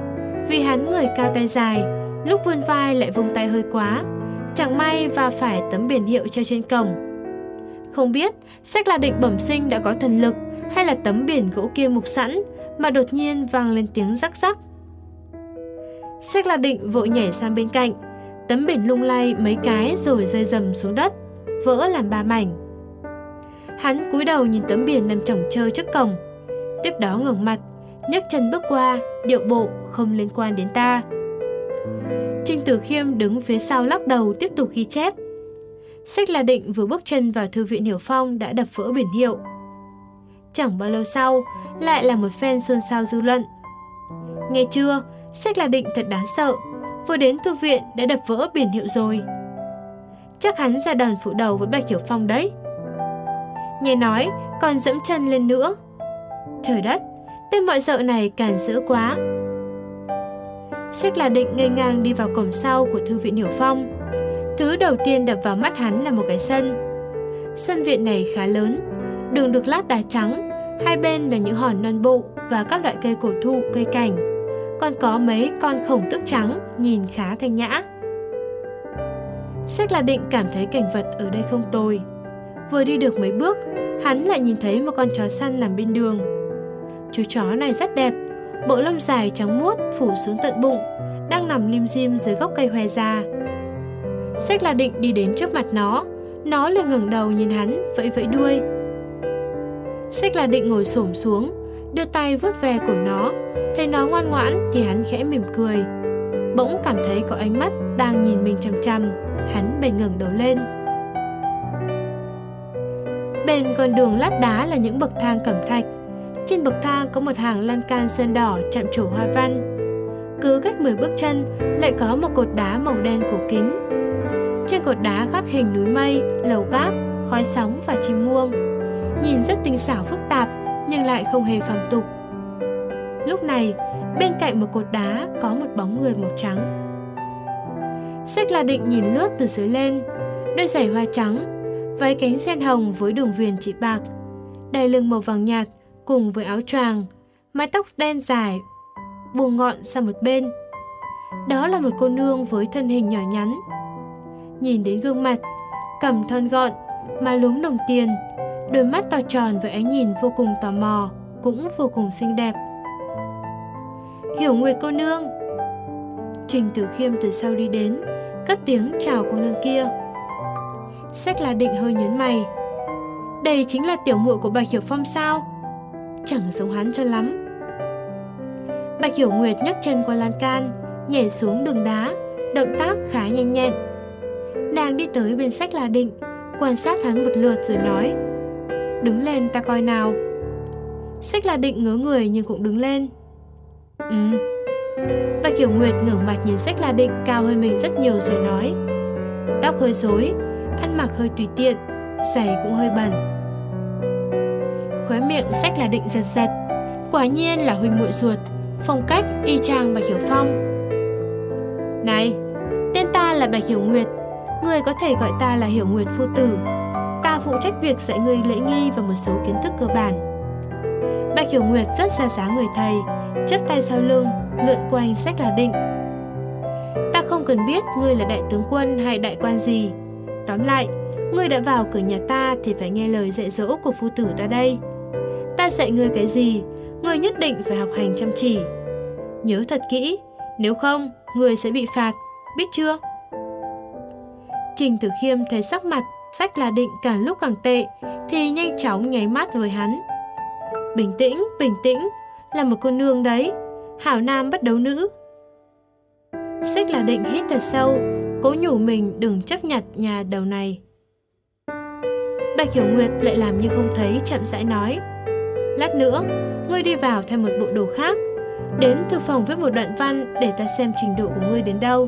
Vì hắn người cao tay dài, lúc vươn vai lại vung tay hơi quá, chẳng may va phải tấm biển hiệu treo trên cổng. Không biết Sách La Định bẩm sinh đã có thần lực hay là tấm biển gỗ kia mục sẵn mà đột nhiên vang lên tiếng rắc rắc. Sách La Định vội nhảy sang bên cạnh, tấm biển lung lay mấy cái rồi rơi rầm xuống đất, vỡ làm ba mảnh. Hắn cúi đầu nhìn tấm biển nằm chỏng chơ trước cổng, tiếp đó ngẩng mặt, nhấc chân bước qua, điệu bộ không liên quan đến ta. Trình Tử Khiêm đứng phía sau lắc đầu tiếp tục ghi chép. Sách La Định vừa bước chân vào thư viện Hiểu Phong đã đập vỡ biển hiệu. Chẳng bao lâu sau, lại là một phen xôn xao dư luận. Nghe chưa, Sách La Định thật đáng sợ, vừa đến thư viện đã đập vỡ biển hiệu rồi. Chắc hắn ra đòn phủ đầu với Bạch Hiểu Phong đấy. Nghe nói còn dẫm chân lên nữa. Trời đất, tên mọi dợ này càn rỡ quá. Sách La Định ngây ngang đi vào cổng sau của thư viện Hiểu Phong. Thứ đầu tiên đập vào mắt hắn là một cái sân. Sân viện này khá lớn, đường được lát đá trắng, hai bên là những hòn non bộ và các loại cây cổ thụ, cây cảnh. Còn có mấy con khổng tước trắng nhìn khá thanh nhã. Sách La Định cảm thấy cảnh vật ở đây không tồi. Vừa đi được mấy bước, hắn lại nhìn thấy một con chó săn nằm bên đường. Chú chó này rất đẹp, bộ lông dài trắng muốt phủ xuống tận bụng, đang nằm lim dim dưới gốc cây hoe già. Sách La Định đi đến trước mặt nó, nó liền ngẩng đầu nhìn hắn, vẫy vẫy đuôi. Sách La Định ngồi xổm xuống, đưa tay vuốt ve cổ nó, thấy nó ngoan ngoãn thì hắn khẽ mỉm cười. Bỗng cảm thấy có ánh mắt đang nhìn mình chằm chằm, hắn bèn ngẩng đầu lên. Bên con đường lát đá là những bậc thang cẩm thạch. Trên bậc thang có một hàng lan can sơn đỏ chạm trổ hoa văn. Cứ cách mười bước chân lại có một cột đá màu đen cổ kính. Trên cột đá khắc hình núi mây, lầu gác, khói sóng và chim muông. Nhìn rất tinh xảo phức tạp nhưng lại không hề phàm tục. Lúc này, bên cạnh một cột đá có một bóng người màu trắng. Sách La Định nhìn lướt từ dưới lên, đôi giày hoa trắng, váy cánh sen hồng với đường viền chỉ bạc, đai lưng màu vàng nhạt cùng với áo choàng, mái tóc đen dài, buông ngọn sang một bên. Đó là một cô nương với thân hình nhỏ nhắn. Nhìn đến gương mặt, cằm thon gọn, má lúm đồng tiền, đôi mắt to tròn với ánh nhìn vô cùng tò mò, cũng vô cùng xinh đẹp. Hiểu Nguyệt cô nương. Trình Tử Khiêm từ sau đi đến, cất tiếng chào cô nương kia. Sách La Định hơi nhớn mày. Đây chính là tiểu muội của Bạch Hiểu Phong sao? Chẳng giống hắn cho lắm. Bạch Hiểu Nguyệt nhấc chân qua lan can, nhảy xuống đường đá, động tác khá nhanh nhẹn. Nàng đi tới bên Sách La Định, quan sát hắn một lượt rồi nói: Đứng lên ta coi nào. Sách La Định ngớ người nhưng cũng đứng lên. Ừ. Bạch Hiểu Nguyệt ngẩng mặt nhìn Sách La Định cao hơn mình rất nhiều rồi nói: Tóc hơi rối, ăn mặc hơi tùy tiện, giày cũng hơi bẩn. Khóe miệng Sách La Định giật giật. Quả nhiên là huynh muội ruột, phong cách y chang Bạch Hiểu Phong. Này, tên ta là Bạch Hiểu Nguyệt, người có thể gọi ta là Hiểu Nguyệt phu tử. Ta phụ trách việc dạy người lễ nghi và một số kiến thức cơ bản. Bạch Hiểu Nguyệt rất xa giá người thầy, chắp tay sau lưng, lượn quanh Sách La Định. Ta không cần biết ngươi là đại tướng quân hay đại quan gì. Tóm lại, ngươi đã vào cửa nhà ta thì phải nghe lời dạy dỗ của phu tử ta đây. Ta dạy ngươi cái gì, ngươi nhất định phải học hành chăm chỉ. Nhớ thật kỹ, nếu không, ngươi sẽ bị phạt, biết chưa? Trình Tử Khiêm thấy sắc mặt Sách La Định càng lúc càng tệ thì nhanh chóng nháy mắt với hắn. Bình tĩnh, bình tĩnh, là một cô nương đấy, hảo nam bất đấu nữ. Sách La Định hít thật sâu, cố nhủ mình đừng chấp nhặt nhà đầu này. Bạch Hiểu Nguyệt lại làm như không thấy, chậm rãi nói: Lát nữa, ngươi đi vào thêm một bộ đồ khác, đến thư phòng viết một đoạn văn để ta xem trình độ của ngươi đến đâu.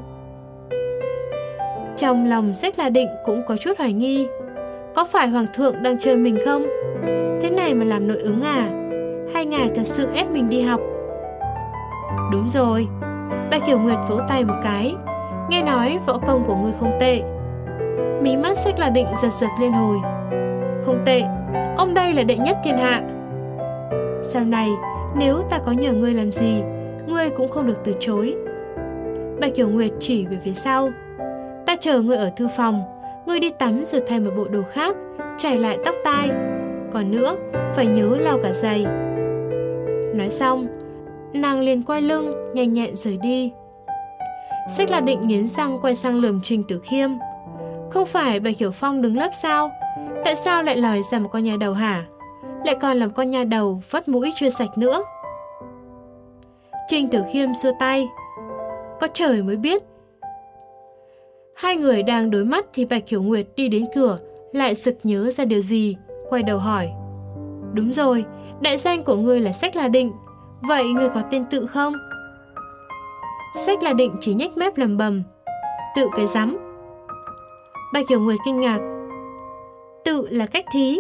Trong lòng Sách La Định cũng có chút hoài nghi, có phải hoàng thượng đang chơi mình không? Thế này mà làm nội ứng à? Hay ngài thật sự ép mình đi học? Đúng rồi. Bạch Hiểu Nguyệt vỗ tay một cái. Nghe nói võ công của ngươi không tệ. Mí mắt Sách La Định giật giật liên hồi. Không tệ, ông đây là đệ nhất thiên hạ. Sau này, nếu ta có nhờ ngươi làm gì, ngươi cũng không được từ chối. Bạch Kiểu Nguyệt chỉ về phía sau. Ta chờ ngươi ở thư phòng, ngươi đi tắm rồi thay một bộ đồ khác, chải lại tóc tai. Còn nữa, phải nhớ lau cả giày. Nói xong, nàng liền quay lưng, nhanh nhẹn rời đi. Xách là định nghiến răng quay sang lườm Trình Tử Khiêm. Không phải Bạch Hiểu Phong đứng lớp sao? Tại sao lại lòi ra một con nhà đầu hả? Lại còn làm con nhà đầu vắt mũi chưa sạch nữa. Trình Tử Khiêm xua tay. Có trời mới biết. Hai người đang đối mắt thì Bạch Hiểu Nguyệt đi đến cửa, lại sực nhớ ra điều gì, quay đầu hỏi. Đúng rồi, đại danh của ngươi là Xách là Định, vậy ngươi có tên tự không? Xách là Định chỉ nhếch mép lầm bầm. Tự cái rắm. Bạch Hiểu Nguyệt kinh ngạc. Tự là cách thí.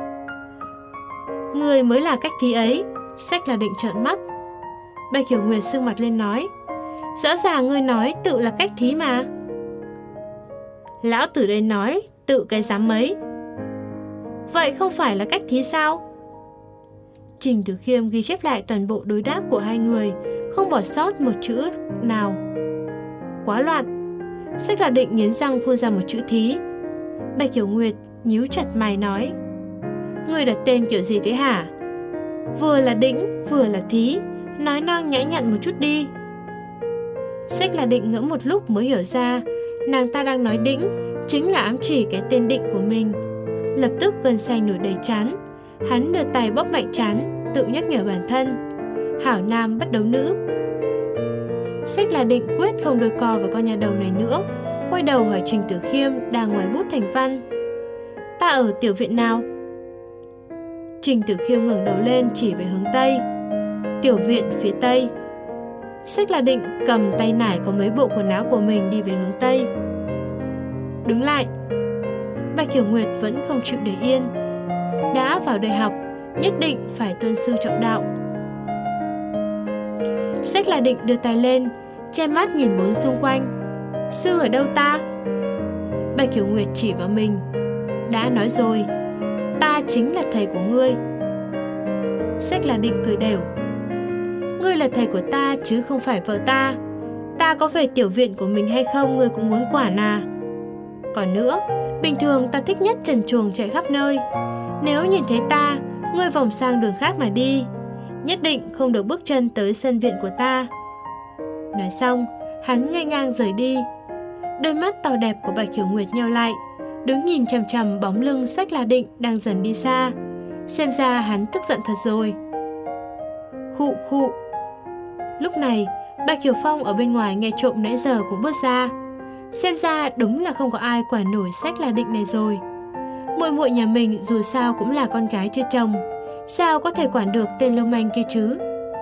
Ngươi mới là cách thí ấy. Xách là Định trợn mắt. Bạch Hiểu Nguyệt sưng mặt lên nói. Rõ ràng ngươi nói tự là cách thí mà. Lão tử đây nói tự cái dám mấy. Vậy không phải là cách thí sao? Trình Tử Khiêm ghi chép lại toàn bộ đối đáp của hai người, không bỏ sót một chữ nào. Quá loạn. Xách là Định nghiến răng phun ra một chữ thí. Bạch Hiểu Nguyệt nhíu chặt mày nói. Ngươi đặt tên kiểu gì thế hả? Vừa là Đĩnh, vừa là thí, nói năng nhã nhặn một chút đi. Xách là Định ngẫm một lúc mới hiểu ra, nàng ta đang nói Đĩnh chính là ám chỉ cái tên Định của mình. Lập tức gân xanh nổi đầy trán. Hắn đưa tay bóp mạnh trán, tự nhắc nhở bản thân. Hảo nam bắt đấu nữ. Xách là Định quyết không đôi co với con nhà đầu này nữa, quay đầu hỏi Trình Tử Khiêm đang ngoài bút thành văn. Ta ở tiểu viện nào? Trình Tử Khiêm ngẩng đầu lên chỉ về hướng Tây. Tiểu viện phía Tây. Xách là Định cầm tay nải có mấy bộ quần áo của mình đi về hướng Tây. Đứng lại. Bạch Hiểu Nguyệt vẫn không chịu để yên. Đã vào đại học, nhất định phải tuân sư trọng đạo. Xách là Định đưa tay lên, che mắt nhìn bốn xung quanh. Sư ở đâu ta? Bạch Hiểu Nguyệt chỉ vào mình. Đã nói rồi, ta chính là thầy của ngươi. Xách là Định cười đều. Ngươi là thầy của ta chứ không phải vợ ta. Ta có về tiểu viện của mình hay không ngươi cũng muốn quản à? Còn nữa, bình thường ta thích nhất trần truồng chạy khắp nơi. Nếu nhìn thấy ta, ngươi vòng sang đường khác mà đi. Nhất định không được bước chân tới sân viện của ta. Nói xong, hắn ngây ngang rời đi. Đôi mắt to đẹp của Bạch Hiểu Nguyệt nheo lại, đứng nhìn chằm chằm bóng lưng Xách là Định đang dần đi xa. Xem ra hắn tức giận thật rồi. Khụ khụ. Lúc này, Bạch Hiểu Phong ở bên ngoài nghe trộm nãy giờ cũng bước ra. Xem ra đúng là không có ai quản nổi Xách là Định này rồi. Muội muội nhà mình dù sao cũng là con gái chưa chồng, sao có thể quản được tên lưu manh kia chứ?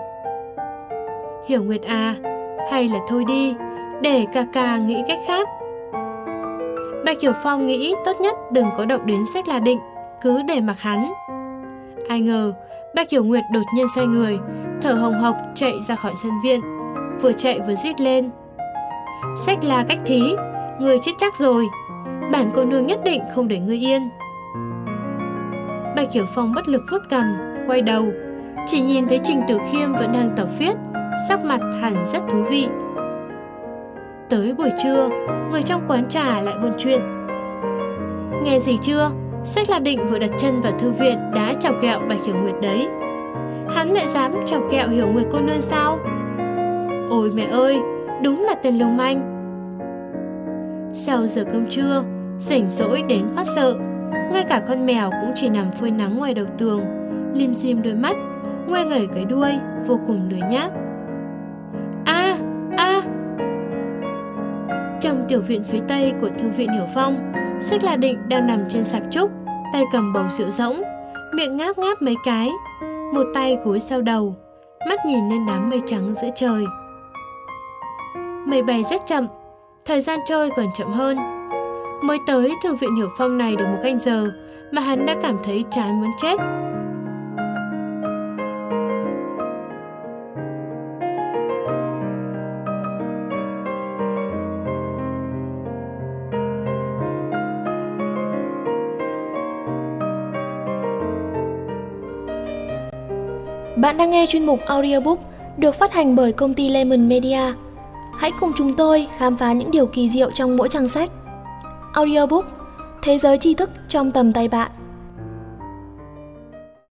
Hiểu Nguyệt à, hay là thôi đi, để ca ca nghĩ cách khác. Bạch Hiểu Phong nghĩ tốt nhất đừng có động đến Xách là Định, cứ để mặc hắn. Ai ngờ, Bạch Hiểu Nguyệt đột nhiên xoay người, thở hồng hộc chạy ra khỏi sân viện, vừa chạy vừa rít lên. Xách là cách thí, người chết chắc rồi, bản cô nương nhất định không để ngươi yên. Bạch Hiểu Phong bất lực vuốt cằm, quay đầu, chỉ nhìn thấy Trình Tử Khiêm vẫn đang tập viết, sắc mặt hẳn rất thú vị. Tới buổi trưa, người trong quán trà lại buôn chuyện. Nghe gì chưa? Xách là Định vừa đặt chân vào thư viện đã chọc ghẹo Bạch Hiểu Nguyệt đấy. Hắn lại dám chọc ghẹo Hiểu Nguyệt cô nương sao? Ôi mẹ ơi, đúng là tên lưu manh. Sau giờ cơm trưa, rảnh rỗi đến phát sợ, ngay cả con mèo cũng chỉ nằm phơi nắng ngoài đầu tường, lim dim đôi mắt, ngoe ngẩy cái đuôi, vô cùng lười nhác. A, a. Trong tiểu viện phía tây của thư viện Hiểu Phong, Xách là Định đang nằm trên sạp trúc, tay cầm bầu rượu rỗng, miệng ngáp ngáp mấy cái, một tay gối sau đầu, mắt nhìn lên đám mây trắng giữa trời. Mây bay rất chậm, thời gian trôi còn chậm hơn. Mới tới thư viện Hiểu Phong này được một canh giờ mà hắn đã cảm thấy chán muốn chết. Bạn đang nghe chuyên mục audiobook được phát hành bởi công ty Lemon Media. Hãy cùng chúng tôi khám phá những điều kỳ diệu trong mỗi trang sách. Audiobook, thế giới tri thức trong tầm tay bạn.